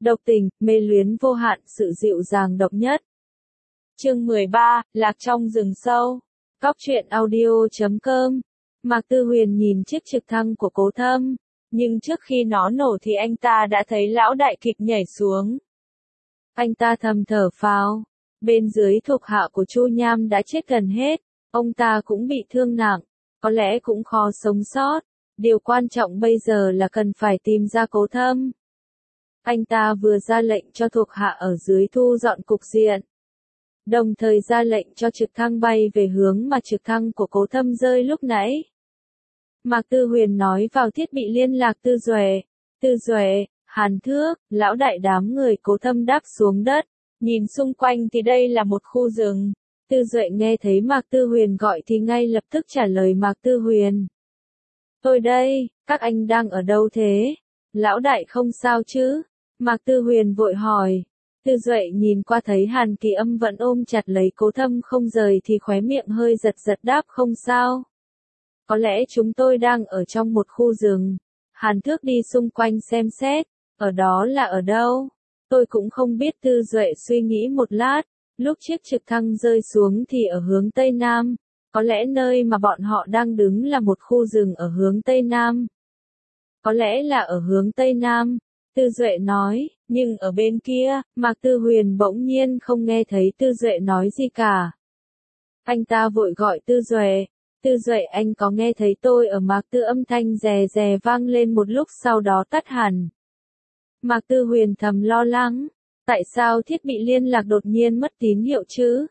độc tình, mê luyến vô hạn, sự dịu dàng độc nhất. Chương 13, Lạc trong rừng sâu. Góc truyện audio.com. Mạc Tư Huyền nhìn chiếc trực thăng của Cố Thâm, nhưng trước khi nó nổ thì anh ta đã thấy lão đại kịp nhảy xuống. Anh ta thầm thở phào, bên dưới thuộc hạ của Chu Nham đã chết gần hết, ông ta cũng bị thương nặng, có lẽ cũng khó sống sót. Điều quan trọng bây giờ là cần phải tìm ra Cố Thâm. Anh ta vừa ra lệnh cho thuộc hạ ở dưới thu dọn cục diện, đồng thời ra lệnh cho trực thăng bay về hướng mà trực thăng của Cố Thâm rơi lúc nãy. Mạc Tư Huyền nói vào thiết bị liên lạc Tư Duệ, Hàn Thước, lão đại. Đám người Cố Thâm đáp xuống đất, nhìn xung quanh thì đây là một khu rừng. Tư Duệ nghe thấy Mạc Tư Huyền gọi thì ngay lập tức trả lời Mạc Tư Huyền. Tôi đây, các anh đang ở đâu thế? Lão đại không sao chứ? Mạc Tư Huyền vội hỏi. Tư Duệ nhìn qua thấy Hàn Kỳ Âm vẫn ôm chặt lấy Cố Thâm không rời thì khóe miệng hơi giật giật đáp không sao. Có lẽ chúng tôi đang ở trong một khu rừng. Hàn Thước đi xung quanh xem xét, ở đó là ở đâu? Tôi cũng không biết. Tư Duệ suy nghĩ một lát, lúc chiếc trực thăng rơi xuống thì ở hướng Tây Nam, có lẽ nơi mà bọn họ đang đứng là một khu rừng ở hướng Tây Nam. Có lẽ là ở hướng Tây Nam, Tư Duệ nói, nhưng ở bên kia, Mạc Tư Huyền bỗng nhiên không nghe thấy Tư Duệ nói gì cả. Anh ta vội gọi Tư Duệ. Tư Duệ, anh có nghe thấy tôi ở? Mạc Tư âm thanh rè rè vang lên một lúc sau đó tắt hẳn. Mạc Tư Huyền thầm lo lắng, tại sao thiết bị liên lạc đột nhiên mất tín hiệu chứ?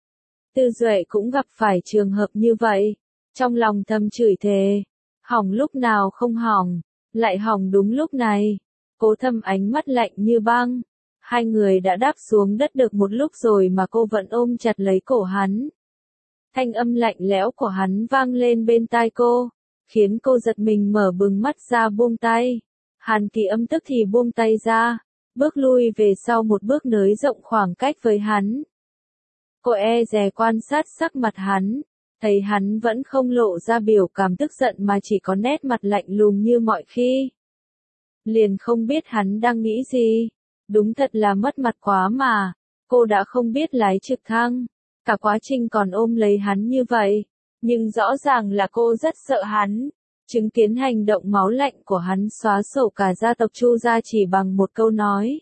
Tư Duệ cũng gặp phải trường hợp như vậy, trong lòng thầm chửi thề, hỏng lúc nào không hỏng, lại hỏng đúng lúc này. Cố Thâm ánh mắt lạnh như băng, hai người đã đáp xuống đất được một lúc rồi mà cô vẫn ôm chặt lấy cổ hắn. Thanh âm lạnh lẽo của hắn vang lên bên tai cô, khiến cô giật mình mở bừng mắt ra buông tay. Hàn Kỳ Âm tức thì buông tay ra, bước lui về sau một bước nới rộng khoảng cách với hắn. Cô e dè quan sát sắc mặt hắn, thấy hắn vẫn không lộ ra biểu cảm tức giận mà chỉ có nét mặt lạnh lùng như mọi khi. Liền không biết hắn đang nghĩ gì, đúng thật là mất mặt quá mà, cô đã không biết lái trực thăng, cả quá trình còn ôm lấy hắn như vậy, nhưng rõ ràng là cô rất sợ hắn, chứng kiến hành động máu lạnh của hắn xóa sổ cả gia tộc Chu gia chỉ bằng một câu nói.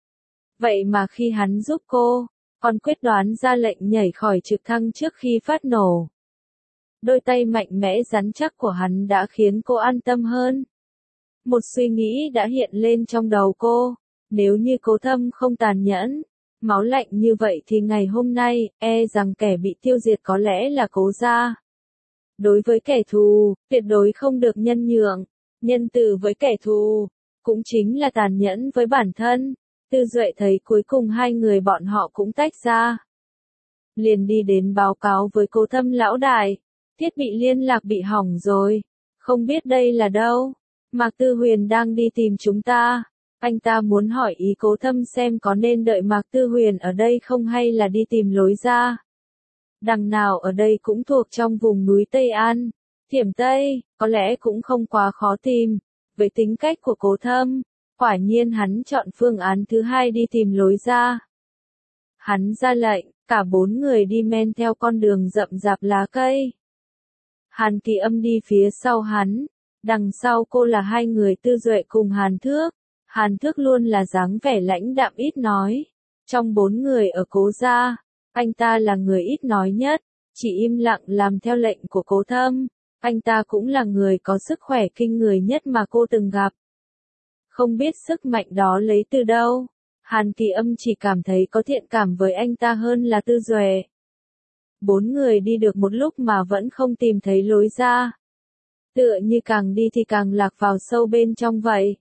Vậy mà khi hắn giúp cô, còn quyết đoán ra lệnh nhảy khỏi trực thăng trước khi phát nổ. Đôi tay mạnh mẽ rắn chắc của hắn đã khiến cô an tâm hơn. Một suy nghĩ đã hiện lên trong đầu cô, nếu như Cố Thâm không tàn nhẫn, máu lạnh như vậy thì ngày hôm nay, e rằng kẻ bị tiêu diệt có lẽ là Cố gia. Đối với kẻ thù, tuyệt đối không được nhân nhượng, nhân từ với kẻ thù, cũng chính là tàn nhẫn với bản thân. Tư Duệ thấy cuối cùng hai người bọn họ cũng tách ra, liền đi đến báo cáo với Cố Thâm. Lão đại, thiết bị liên lạc bị hỏng rồi, không biết đây là đâu. Mạc Tư Huyền đang đi tìm chúng ta. Anh ta muốn hỏi ý Cố Thâm xem có nên đợi Mạc Tư Huyền ở đây không hay là đi tìm lối ra. Đằng nào ở đây cũng thuộc trong vùng núi Tây An, Thiểm Tây, có lẽ cũng không quá khó tìm. Với tính cách của Cố Thâm, quả nhiên hắn chọn phương án thứ hai đi tìm lối ra. Hắn ra lệnh, cả bốn người đi men theo con đường rậm rạp lá cây. Hàn Kỳ Âm đi phía sau hắn, đằng sau cô là hai người Tư Duệ cùng Hàn Thước. Hàn Thước luôn là dáng vẻ lãnh đạm ít nói. Trong bốn người ở Cố gia, anh ta là người ít nói nhất, chỉ im lặng làm theo lệnh của Cố Thâm. Anh ta cũng là người có sức khỏe kinh người nhất mà cô từng gặp. Không biết sức mạnh đó lấy từ đâu, Hàn Kỳ Âm chỉ cảm thấy có thiện cảm với anh ta hơn là Tư Duệ. Bốn người đi được một lúc mà vẫn không tìm thấy lối ra. Tựa như càng đi thì càng lạc vào sâu bên trong vậy.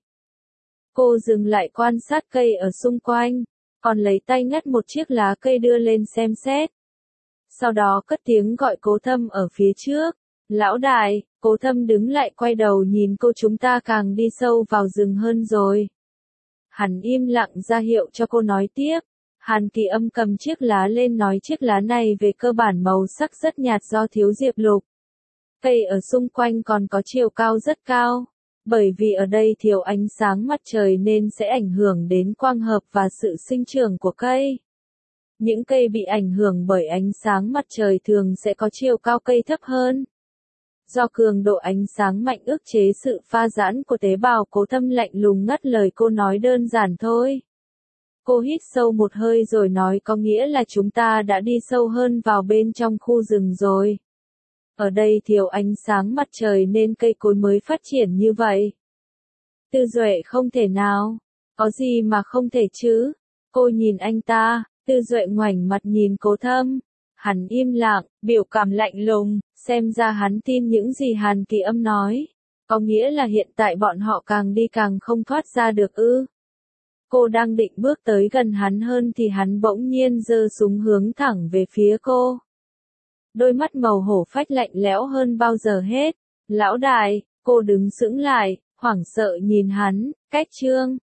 Cô dừng lại quan sát cây ở xung quanh, còn lấy tay ngắt một chiếc lá cây đưa lên xem xét. Sau đó cất tiếng gọi Cố Thâm ở phía trước. Lão đại. Cố Thâm đứng lại quay đầu nhìn cô. Chúng ta càng đi sâu vào rừng hơn rồi. Hắn im lặng ra hiệu cho cô nói tiếp. Hàn Kỳ Âm cầm chiếc lá lên nói chiếc lá này về cơ bản màu sắc rất nhạt do thiếu diệp lục. Cây ở xung quanh còn có chiều cao rất cao, Bởi vì ở đây thiếu ánh sáng mặt trời nên sẽ ảnh hưởng đến quang hợp và sự sinh trưởng của cây. Những cây bị ảnh hưởng bởi ánh sáng mặt trời thường sẽ có chiều cao cây thấp hơn. Do cường độ ánh sáng mạnh ức chế sự pha giãn của tế bào, Cố Thâm lạnh lùng ngắt lời cô nói đơn giản thôi. Cô hít sâu một hơi rồi nói, có nghĩa là chúng ta đã đi sâu hơn vào bên trong khu rừng rồi. Ở đây thiếu ánh sáng mặt trời nên cây cối mới phát triển như vậy. Tư Duệ không thể nào. Có gì mà không thể chứ? Cô nhìn anh ta, Tư Duệ ngoảnh mặt nhìn Cố Thâm. Hắn im lặng, biểu cảm lạnh lùng, xem ra hắn tin những gì Hàn Kỳ Âm nói. Có nghĩa là hiện tại bọn họ càng đi càng không thoát ra được ư? Cô đang định bước tới gần hắn hơn thì hắn bỗng nhiên giơ súng hướng thẳng về phía cô. Đôi mắt màu hổ phách lạnh lẽo hơn bao giờ hết. Lão đại, cô đứng sững lại, hoảng sợ nhìn hắn, cách chương